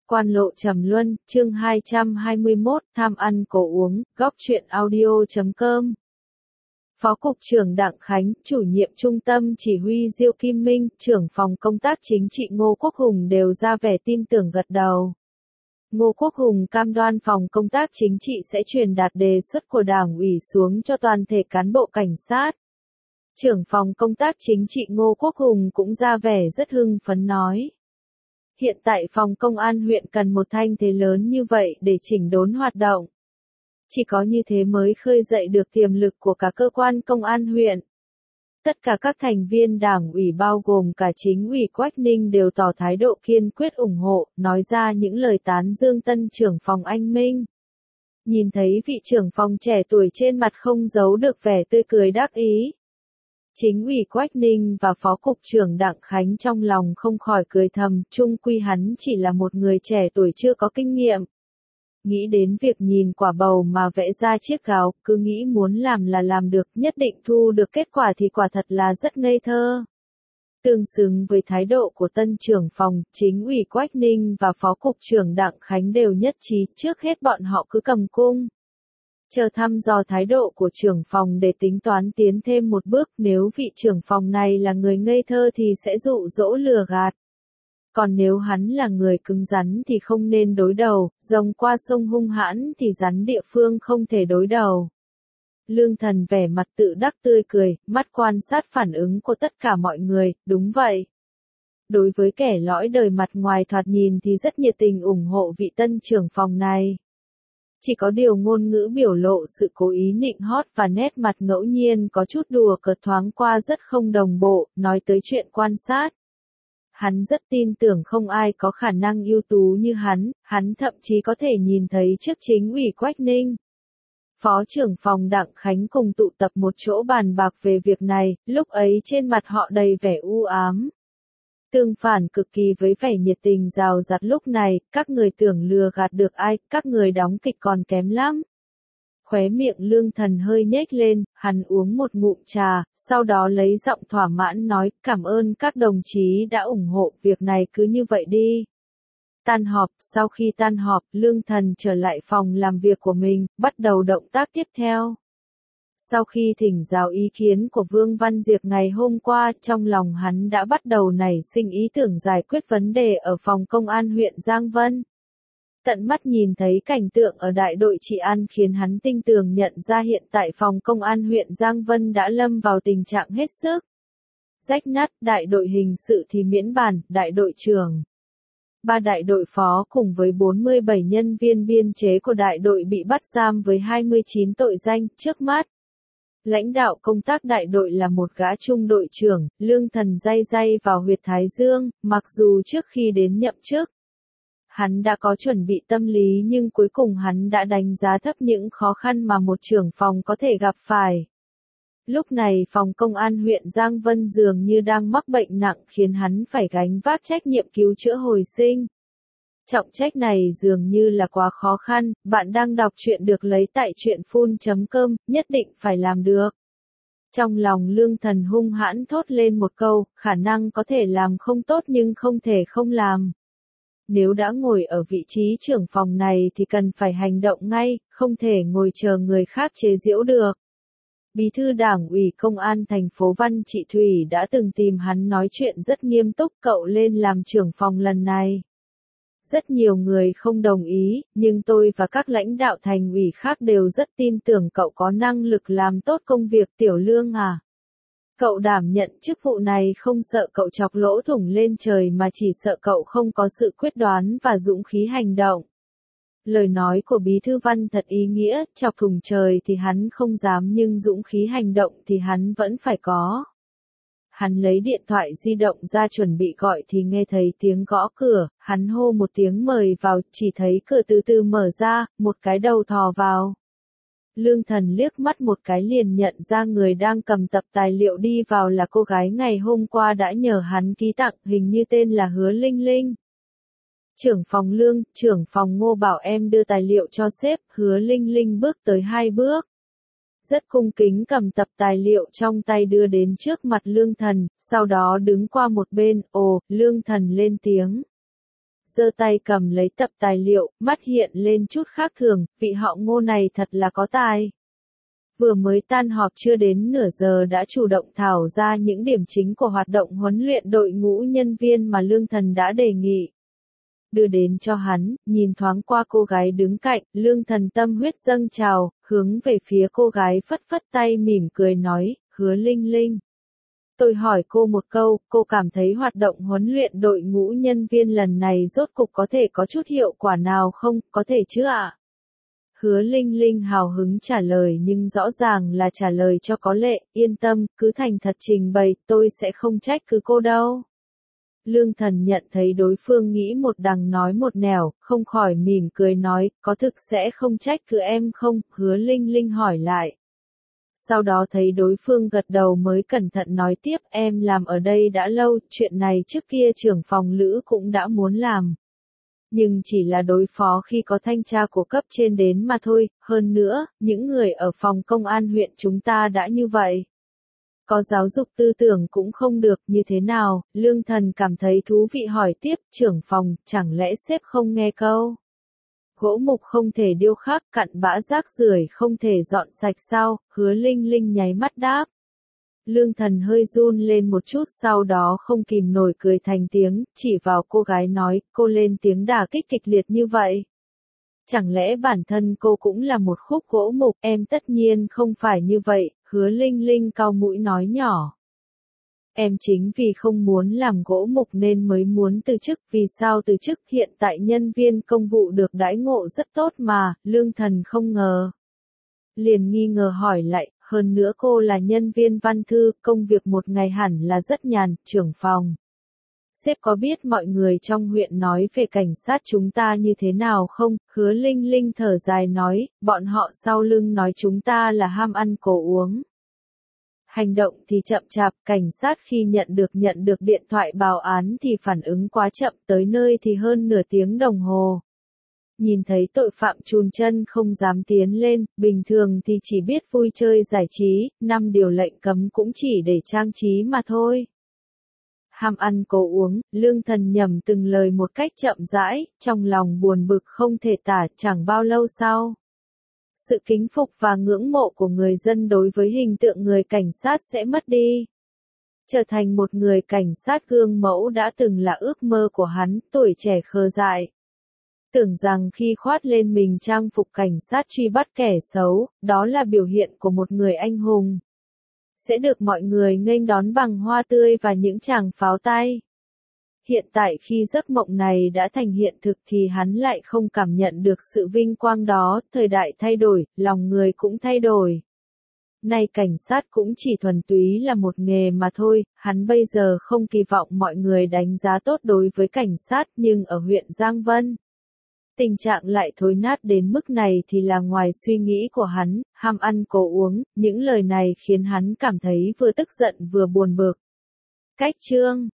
Quan lộ trầm luân, chương 221, tham ăn cổ uống, góc truyện audio.com. Phó Cục trưởng Đặng Khánh, chủ nhiệm Trung tâm Chỉ huy Diêu Kim Minh, trưởng phòng công tác chính trị Ngô Quốc Hùng đều ra vẻ tin tưởng gật đầu. Ngô Quốc Hùng cam đoan phòng công tác chính trị sẽ truyền đạt đề xuất của Đảng ủy xuống cho toàn thể cán bộ cảnh sát. Trưởng phòng công tác chính trị Ngô Quốc Hùng cũng ra vẻ rất hưng phấn nói. Hiện tại phòng công an huyện cần một thanh thế lớn như vậy để chỉnh đốn hoạt động. Chỉ có như thế mới khơi dậy được tiềm lực của cả cơ quan công an huyện. Tất cả các thành viên đảng ủy bao gồm cả chính ủy Quách Ninh đều tỏ thái độ kiên quyết ủng hộ, nói ra những lời tán dương tân trưởng phòng anh Minh. Nhìn thấy vị trưởng phòng trẻ tuổi trên mặt không giấu được vẻ tươi cười đắc ý. Chính ủy Quách Ninh và Phó Cục trưởng Đặng Khánh trong lòng không khỏi cười thầm, chung quy hắn chỉ là một người trẻ tuổi chưa có kinh nghiệm. Nghĩ đến việc nhìn quả bầu mà vẽ ra chiếc gáo, cứ nghĩ muốn làm là làm được, nhất định thu được kết quả thì quả thật là rất ngây thơ. Tương xứng với thái độ của tân trưởng phòng, chính ủy Quách Ninh và Phó Cục trưởng Đặng Khánh đều nhất trí, trước hết bọn họ cứ cầm cung. Chờ thăm dò thái độ của trưởng phòng để tính toán tiến thêm một bước, nếu vị trưởng phòng này là người ngây thơ thì sẽ dụ dỗ lừa gạt. Còn nếu hắn là người cứng rắn thì không nên đối đầu, rồng qua sông hung hãn thì rắn địa phương không thể đối đầu. Lương Thần vẻ mặt tự đắc tươi cười, mắt quan sát phản ứng của tất cả mọi người, đúng vậy. Đối với kẻ lõi đời mặt ngoài thoạt nhìn thì rất nhiệt tình ủng hộ vị tân trưởng phòng này. Chỉ có điều ngôn ngữ biểu lộ sự cố ý nịnh hót và nét mặt ngẫu nhiên có chút đùa cợt thoáng qua rất không đồng bộ, nói tới chuyện quan sát. Hắn rất tin tưởng không ai có khả năng ưu tú như hắn thậm chí có thể nhìn thấy trước chính ủy Quách Ninh. Phó trưởng phòng Đặng Khánh cùng tụ tập một chỗ bàn bạc về việc này, lúc ấy trên mặt họ đầy vẻ u ám. Tương phản cực kỳ với vẻ nhiệt tình rào rạt lúc này, các người tưởng lừa gạt được ai, các người đóng kịch còn kém lắm. Khóe miệng Lương Thần hơi nhếch lên, hắn uống một ngụm trà, sau đó lấy giọng thỏa mãn nói, cảm ơn các đồng chí đã ủng hộ, việc này cứ như vậy đi. Tan họp, sau khi tan họp, Lương Thần trở lại phòng làm việc của mình, bắt đầu động tác tiếp theo. Sau khi thỉnh giáo ý kiến của Vương Văn Diệp ngày hôm qua, trong lòng hắn đã bắt đầu nảy sinh ý tưởng giải quyết vấn đề ở phòng công an huyện Giang Vân. Tận mắt nhìn thấy cảnh tượng ở đại đội trị an khiến hắn tinh tường nhận ra hiện tại phòng công an huyện Giang Vân đã lâm vào tình trạng hết sức rách nát, đại đội hình sự thì miễn bàn, đại đội trưởng. 3 đại đội phó cùng với 47 nhân viên biên chế của đại đội bị bắt giam với 29 tội danh, trước mắt. Lãnh đạo công tác đại đội là một gã trung đội trưởng, Lương Thần day vào huyệt thái dương, mặc dù trước khi đến nhậm chức, hắn đã có chuẩn bị tâm lý nhưng cuối cùng hắn đã đánh giá thấp những khó khăn mà một trưởng phòng có thể gặp phải. Lúc này phòng công an huyện Giang Vân dường như đang mắc bệnh nặng khiến hắn phải gánh vác trách nhiệm cứu chữa hồi sinh. Trọng trách này dường như là quá khó khăn, bạn đang đọc truyện được lấy tại truyện.phun.com, nhất định phải làm được. Trong lòng Lương Thần hung hãn thốt lên một câu, khả năng có thể làm không tốt nhưng không thể không làm. Nếu đã ngồi ở vị trí trưởng phòng này thì cần phải hành động ngay, không thể ngồi chờ người khác chế giễu được. Bí thư Đảng ủy Công an thành phố Văn Trị Thủy đã từng tìm hắn nói chuyện rất nghiêm túc, cậu lên làm trưởng phòng lần này. Rất nhiều người không đồng ý, nhưng tôi và các lãnh đạo thành ủy khác đều rất tin tưởng cậu có năng lực làm tốt công việc. Tiểu Lương à. Cậu đảm nhận chức vụ này không sợ cậu chọc lỗ thủng lên trời mà chỉ sợ cậu không có sự quyết đoán và dũng khí hành động. Lời nói của Bí thư Văn thật ý nghĩa, chọc thủng trời thì hắn không dám nhưng dũng khí hành động thì hắn vẫn phải có. Hắn lấy điện thoại di động ra chuẩn bị gọi thì nghe thấy tiếng gõ cửa, hắn hô một tiếng mời vào, chỉ thấy cửa từ từ mở ra, một cái đầu thò vào. Lương Thần liếc mắt một cái liền nhận ra người đang cầm tập tài liệu đi vào là cô gái ngày hôm qua đã nhờ hắn ký tặng, hình như tên là Hứa Linh Linh. Trưởng phòng Lương, trưởng phòng Ngô bảo em đưa tài liệu cho sếp, Hứa Linh Linh bước tới 2 bước. Rất cung kính cầm tập tài liệu trong tay đưa đến trước mặt Lương Thần, sau đó đứng qua một bên, Lương Thần lên tiếng. giơ tay cầm lấy tập tài liệu, mắt hiện lên chút khác thường, vị họ Ngô này thật là có tài. Vừa mới tan họp chưa đến nửa giờ đã chủ động thảo ra những điểm chính của hoạt động huấn luyện đội ngũ nhân viên mà Lương Thần đã đề nghị. Đưa đến cho hắn, nhìn thoáng qua cô gái đứng cạnh, Lương Thần tâm huyết dâng trào, hướng về phía cô gái phất phất tay mỉm cười nói, Hứa Linh Linh. Tôi hỏi cô một câu, cô cảm thấy hoạt động huấn luyện đội ngũ nhân viên lần này rốt cục có thể có chút hiệu quả nào không, có thể chứ ạ? Hứa Linh Linh hào hứng trả lời nhưng rõ ràng là trả lời cho có lệ, yên tâm, cứ thành thật trình bày, tôi sẽ không trách cứ cô đâu. Lương Thần nhận thấy đối phương nghĩ một đằng nói một nẻo, không khỏi mỉm cười nói, có thực sẽ không trách cứ em không, Hứa Linh Linh hỏi lại. Sau đó thấy đối phương gật đầu mới cẩn thận nói tiếp, em làm ở đây đã lâu, chuyện này trước kia trưởng phòng Lữ cũng đã muốn làm. Nhưng chỉ là đối phó khi có thanh tra của cấp trên đến mà thôi, hơn nữa, những người ở phòng công an huyện chúng ta đã như vậy. Có giáo dục tư tưởng cũng không được, như thế nào? Lương Thần cảm thấy thú vị hỏi tiếp, trưởng phòng, chẳng lẽ sếp không nghe câu? Gỗ mục không thể điêu khắc, cặn bã rác rưởi không thể dọn sạch sao? Hứa Linh Linh nháy mắt đáp. Lương Thần hơi run lên một chút sau đó không kìm nổi cười thành tiếng, chỉ vào cô gái nói, cô lên tiếng đả kích kịch liệt như vậy. Chẳng lẽ bản thân cô cũng là một khúc gỗ mục, em tất nhiên không phải như vậy, Hứa Linh Linh cau mũi nói nhỏ. Em chính vì không muốn làm gỗ mục nên mới muốn từ chức, vì sao từ chức, hiện tại nhân viên công vụ được đãi ngộ rất tốt mà, Lương Thần không ngờ. Liền nghi ngờ hỏi lại, hơn nữa cô là nhân viên văn thư, công việc một ngày hẳn là rất nhàn, trưởng phòng. Sếp có biết mọi người trong huyện nói về cảnh sát chúng ta như thế nào không? Hứa Linh Linh thở dài nói, bọn họ sau lưng nói chúng ta là ham ăn cổ uống. Hành động thì chậm chạp, cảnh sát khi nhận được điện thoại báo án thì phản ứng quá chậm, tới nơi thì hơn nửa tiếng đồng hồ. Nhìn thấy tội phạm chùn chân không dám tiến lên, bình thường thì chỉ biết vui chơi giải trí, 5 điều lệnh cấm cũng chỉ để trang trí mà thôi. Ham ăn cố uống, Lương Thần nhẩm từng lời một cách chậm rãi, trong lòng buồn bực không thể tả, chẳng bao lâu sau. Sự kính phục và ngưỡng mộ của người dân đối với hình tượng người cảnh sát sẽ mất đi. Trở thành một người cảnh sát gương mẫu đã từng là ước mơ của hắn, tuổi trẻ khờ dại. Tưởng rằng khi khoác lên mình trang phục cảnh sát truy bắt kẻ xấu, đó là biểu hiện của một người anh hùng. Sẽ được mọi người nghênh đón bằng hoa tươi và những tràng pháo tay. Hiện tại khi giấc mộng này đã thành hiện thực thì hắn lại không cảm nhận được sự vinh quang đó, thời đại thay đổi, lòng người cũng thay đổi. Nay cảnh sát cũng chỉ thuần túy là một nghề mà thôi, hắn bây giờ không kỳ vọng mọi người đánh giá tốt đối với cảnh sát nhưng ở huyện Giang Vân. Tình trạng lại thối nát đến mức này thì là ngoài suy nghĩ của hắn, ham ăn cố uống, những lời này khiến hắn cảm thấy vừa tức giận vừa buồn bực. Cách chương